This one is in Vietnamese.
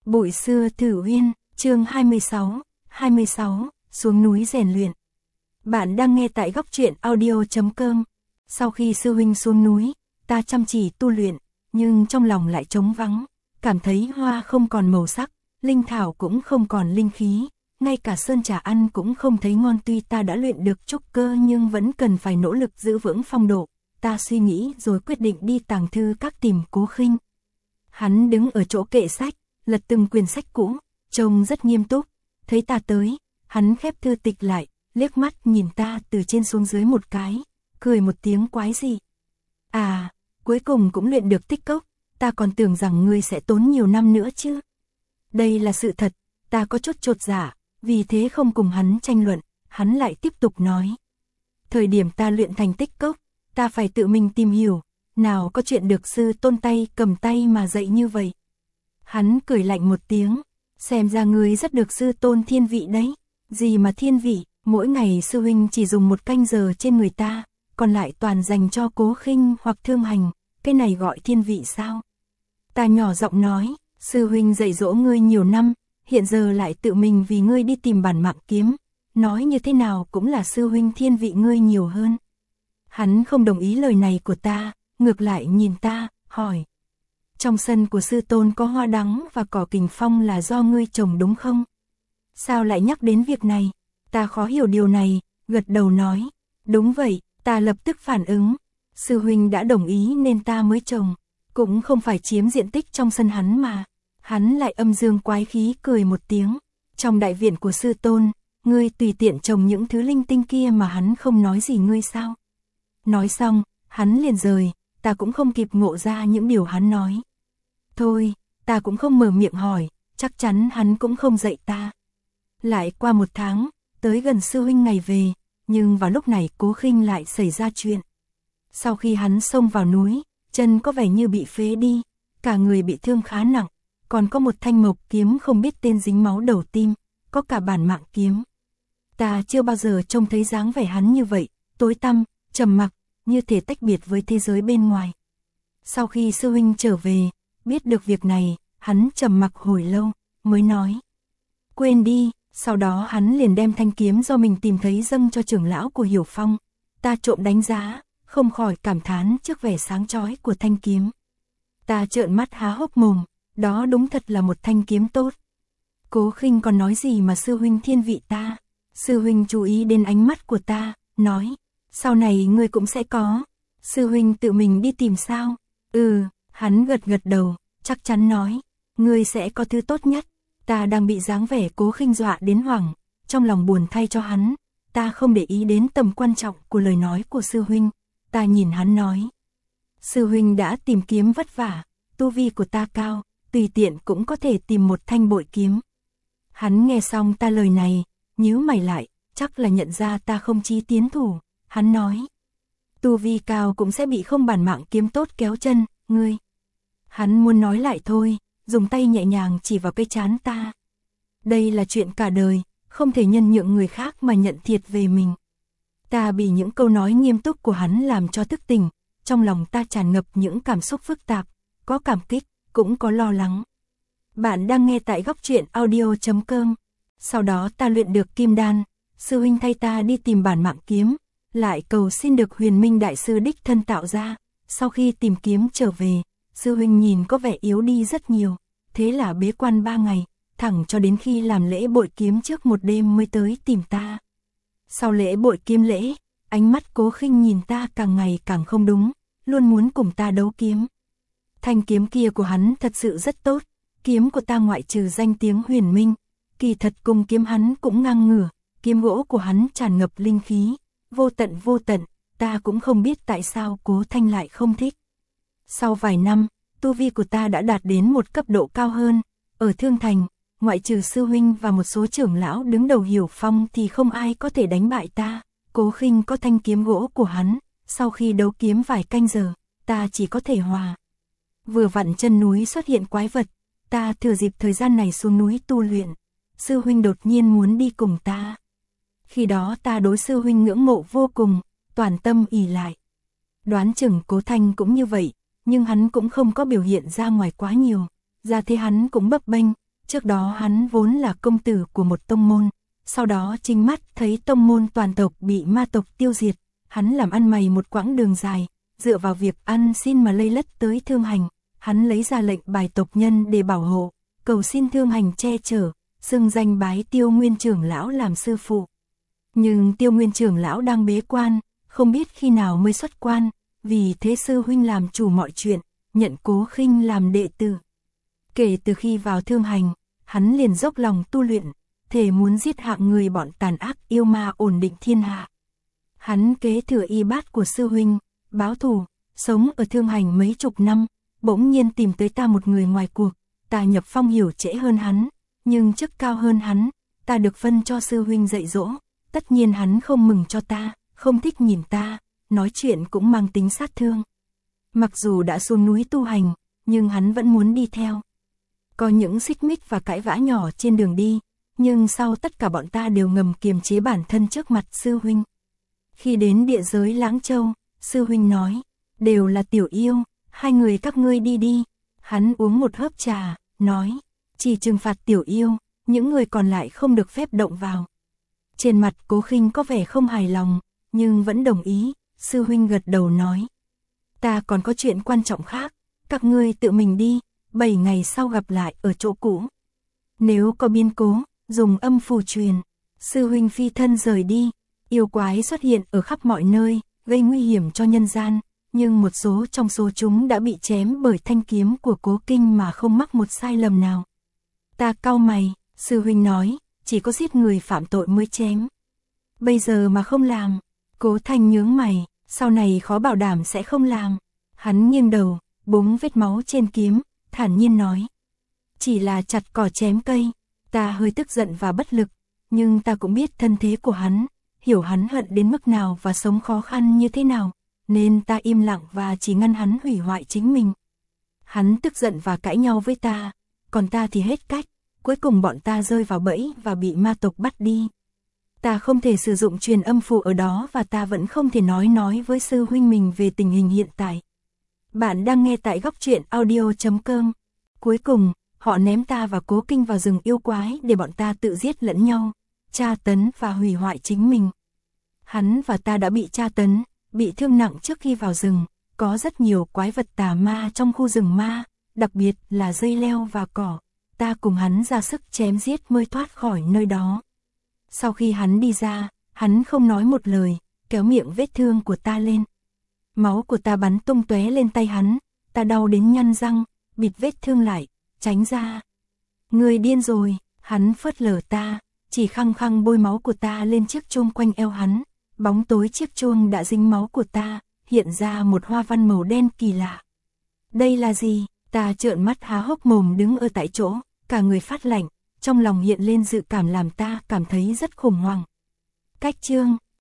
Bụi xưa Thử Uyên, chương 26, xuống núi rèn luyện. Bạn đang nghe tại góc truyện audio.com. Sau khi sư huynh xuống núi, ta chăm chỉ tu luyện, nhưng trong lòng lại trống vắng, cảm thấy hoa không còn màu sắc, linh thảo cũng không còn linh khí, ngay cả sơn trà ăn cũng không thấy ngon. Tuy ta đã luyện được trúc cơ nhưng vẫn cần phải nỗ lực giữ vững phong độ. Ta suy nghĩ rồi quyết định đi tàng thư các tìm Cố Khinh. Hắn đứng ở chỗ kệ sách, lật từng quyển sách cũ, trông rất nghiêm túc. Thấy ta tới, hắn khép thư tịch lại, liếc mắt nhìn ta từ trên xuống dưới một cái, cười một tiếng quái dị. À, cuối cùng cũng luyện được tích cốc, ta còn tưởng rằng ngươi sẽ tốn nhiều năm nữa chứ. Đây là sự thật, ta có chút chột dạ, vì thế không cùng hắn tranh luận, hắn lại tiếp tục nói. Thời điểm ta luyện thành tích cốc, ta phải tự mình tìm hiểu, nào có chuyện được sư tôn tay cầm tay mà dạy như vậy. Hắn cười lạnh một tiếng, xem ra ngươi rất được sư tôn thiên vị đấy. Gì mà thiên vị, mỗi ngày sư huynh chỉ dùng 1 canh giờ trên người ta, còn lại toàn dành cho Cố Khinh hoặc Thương Hành, cái này gọi thiên vị sao? Ta nhỏ giọng nói, sư huynh dạy dỗ ngươi nhiều năm, hiện giờ lại tự mình vì ngươi đi tìm bản mạng kiếm, nói như thế nào cũng là sư huynh thiên vị ngươi nhiều hơn. Hắn không đồng ý lời này của ta, ngược lại nhìn ta, hỏi. Trong sân của sư tôn có hoa đắng và cỏ kình phong là do ngươi trồng đúng không? Sao lại nhắc đến việc này? Ta khó hiểu điều này, gật đầu nói. Đúng vậy, ta lập tức phản ứng. Sư huynh đã đồng ý nên ta mới trồng, cũng không phải chiếm diện tích trong sân hắn mà. Hắn lại âm dương quái khí cười một tiếng. Trong đại viện của sư tôn, ngươi tùy tiện trồng những thứ linh tinh kia mà hắn không nói gì ngươi sao? Nói xong, hắn liền rời, ta cũng không kịp ngộ ra những điều hắn nói. Thôi, ta cũng không mở miệng hỏi, chắc chắn hắn cũng không dạy ta. Lại qua 1 tháng, tới gần sư huynh ngày về, nhưng vào lúc này Cố Khinh lại xảy ra chuyện. Sau khi hắn xông vào núi, chân có vẻ như bị phế đi, cả người bị thương khá nặng, còn có một thanh mộc kiếm không biết tên dính máu đầu tim, có cả bản mạng kiếm. Ta chưa bao giờ trông thấy dáng vẻ hắn như vậy, tối tăm, trầm mặc, như thể tách biệt với thế giới bên ngoài. Sau khi sư huynh trở về, biết được việc này, hắn trầm mặc hồi lâu, mới nói. Quên đi, sau đó hắn liền đem thanh kiếm do mình tìm thấy dâng cho trưởng lão của Hiểu Phong. Ta trộm đánh giá, không khỏi cảm thán trước vẻ sáng chói của thanh kiếm. Ta trợn mắt há hốc mồm, đó đúng thật là một thanh kiếm tốt. Cố Khinh còn nói gì mà sư huynh thiên vị ta. Sư huynh chú ý đến ánh mắt của ta, nói. Sau này ngươi cũng sẽ có. Sư huynh tự mình đi tìm sao? Hắn gật đầu, chắc chắn nói. Ngươi sẽ có thứ tốt nhất. Ta đang bị dáng vẻ Cố Khinh dọa đến hoảng, trong lòng buồn thay cho hắn. Ta không để ý đến tầm quan trọng của lời nói của sư huynh. Ta nhìn hắn nói. Sư huynh đã tìm kiếm vất vả, tu vi của ta cao, tùy tiện cũng có thể tìm một thanh bội kiếm. Hắn nghe xong ta lời này, nhíu mày lại, chắc là nhận ra ta không chí tiến thủ. Hắn nói, tu vi cao cũng sẽ bị không bản mạng kiếm tốt kéo chân, ngươi. Hắn muốn nói lại thôi, dùng tay nhẹ nhàng chỉ vào cái trán ta. Đây là chuyện cả đời, không thể nhân nhượng người khác mà nhận thiệt về mình. Ta bị những câu nói nghiêm túc của hắn làm cho thức tỉnh, trong lòng ta tràn ngập những cảm xúc phức tạp, có cảm kích, cũng có lo lắng. Bạn đang nghe tại góc truyện audio.com. Sau đó ta luyện được kim đan, sư huynh thay ta đi tìm bản mạng kiếm, lại cầu xin được Huyền Minh đại sư đích thân tạo ra. Sau khi tìm kiếm trở về, sư huynh nhìn có vẻ yếu đi rất nhiều, thế là bế quan 3 ngày, thẳng cho đến khi làm lễ bội kiếm trước một đêm mới tới tìm ta. Sau lễ bội kiếm lễ, ánh mắt Cố Khinh nhìn ta càng ngày càng không đúng, luôn muốn cùng ta đấu kiếm. Thanh kiếm kia của hắn thật sự rất tốt, kiếm của ta ngoại trừ danh tiếng huyền minh, kỳ thật cùng kiếm hắn cũng ngang ngửa, kiếm gỗ của hắn tràn ngập linh khí, vô tận, ta cũng không biết tại sao Cố Thanh lại không thích. Sau vài năm, tu vi của ta đã đạt đến một cấp độ cao hơn, ở Thương Thành, ngoại trừ sư huynh và một số trưởng lão đứng đầu Hiểu Phong thì không ai có thể đánh bại ta. Cố Khinh có thanh kiếm gỗ của hắn, sau khi đấu kiếm vài canh giờ, ta chỉ có thể hòa. Vừa vặn chân núi xuất hiện quái vật, ta thừa dịp thời gian này xuống núi tu luyện, sư huynh đột nhiên muốn đi cùng ta. Khi đó ta đối sư huynh ngưỡng mộ vô cùng, toàn tâm ỷ lại. Đoán chừng Cố Thanh cũng như vậy, nhưng hắn cũng không có biểu hiện ra ngoài quá nhiều, ra thế hắn cũng bấp bênh, Trước đó hắn vốn là công tử của một tông môn, sau đó chính mắt thấy tông môn toàn tộc bị ma tộc tiêu diệt, hắn làm ăn mày một quãng đường dài, dựa vào việc ăn xin mà lây lất tới Thương Hành, hắn lấy ra lệnh bài tộc nhân để bảo hộ, cầu xin Thương Hành che chở, xưng danh bái Tiêu Nguyên trưởng lão làm sư phụ. Nhưng Tiêu Nguyên trưởng lão đang bế quan, không biết khi nào mới xuất quan, vì thế sư huynh làm chủ mọi chuyện, nhận Cố Khinh làm đệ tử. Kể từ khi vào Thương Hành, hắn liền dốc lòng tu luyện, thề muốn giết hạng người bọn tàn ác yêu ma ổn định thiên hạ. Hắn kế thừa y bát của sư huynh, báo thù, sống ở Thương Hành mấy chục năm, bỗng nhiên tìm tới ta một người ngoài cuộc, ta nhập phong hiểu trễ hơn hắn, nhưng chức cao hơn hắn, ta được phân cho sư huynh dạy dỗ, tất nhiên hắn không mừng cho ta, không thích nhìn ta, nói chuyện cũng mang tính sát thương. Mặc dù đã xuống núi tu hành, nhưng hắn vẫn muốn đi theo. Có những xích mích và cãi vã nhỏ trên đường đi, nhưng sau tất cả bọn ta đều ngầm kiềm chế bản thân trước mặt sư huynh. Khi đến địa giới Lãng Châu, sư huynh nói, đều là tiểu yêu, hai người các ngươi đi đi. Hắn uống một hớp trà, nói, chỉ trừng phạt tiểu yêu, những người còn lại không được phép động vào. Trên mặt Cố Khinh có vẻ không hài lòng, nhưng vẫn đồng ý, sư huynh gật đầu nói. Ta còn có chuyện quan trọng khác, các ngươi tự mình đi, 7 ngày sau gặp lại ở chỗ cũ. Nếu có biến cố, dùng âm phù truyền. Sư huynh phi thân rời đi, yêu quái xuất hiện ở khắp mọi nơi, gây nguy hiểm cho nhân gian, nhưng một số trong số chúng đã bị chém bởi thanh kiếm của Cố Kinh mà không mắc một sai lầm nào. Ta cau mày, sư huynh nói, chỉ có giết người phạm tội mới chém. Bây giờ mà không làm, Cố Thanh nhướng mày, sau này khó bảo đảm sẽ không làm. Hắn nghiêng đầu, búng vết máu trên kiếm, thản nhiên nói. Chỉ là chặt cỏ chém cây, ta hơi tức giận và bất lực, nhưng ta cũng biết thân thế của hắn, hiểu hắn hận đến mức nào và sống khó khăn như thế nào, nên ta im lặng và chỉ ngăn hắn hủy hoại chính mình. Hắn tức giận và cãi nhau với ta, còn ta thì hết cách, cuối cùng bọn ta rơi vào bẫy và bị ma tộc bắt đi. Ta không thể sử dụng truyền âm phù ở đó và ta vẫn không thể nói với sư huynh mình về tình hình hiện tại. Bạn đang nghe tại Góc Truyện Audio.com. Cuối cùng, họ ném ta và Cố Kinh vào rừng yêu quái để bọn ta tự giết lẫn nhau, tra tấn và hủy hoại chính mình. Hắn và ta đã bị tra tấn, bị thương nặng trước khi vào rừng, có rất nhiều quái vật tà ma trong khu rừng ma, đặc biệt là dây leo và cỏ. Ta cùng hắn ra sức chém giết mới thoát khỏi nơi đó. Sau khi hắn đi ra, hắn không nói một lời, kéo miệng vết thương của ta lên. Máu của ta bắn tung tóe lên tay hắn, ta đau đến nhăn răng, bịt vết thương lại, tránh ra. Người điên rồi, hắn phớt lờ ta, chỉ khăng khăng bôi máu của ta lên chiếc chuông quanh eo hắn. Bóng tối chiếc chuông đã dính máu của ta, hiện ra một hoa văn màu đen kỳ lạ. Đây là gì? Ta trợn mắt há hốc mồm đứng ở tại chỗ, cả người phát lạnh, trong lòng hiện lên dự cảm làm ta cảm thấy rất khủng hoảng. Cách chương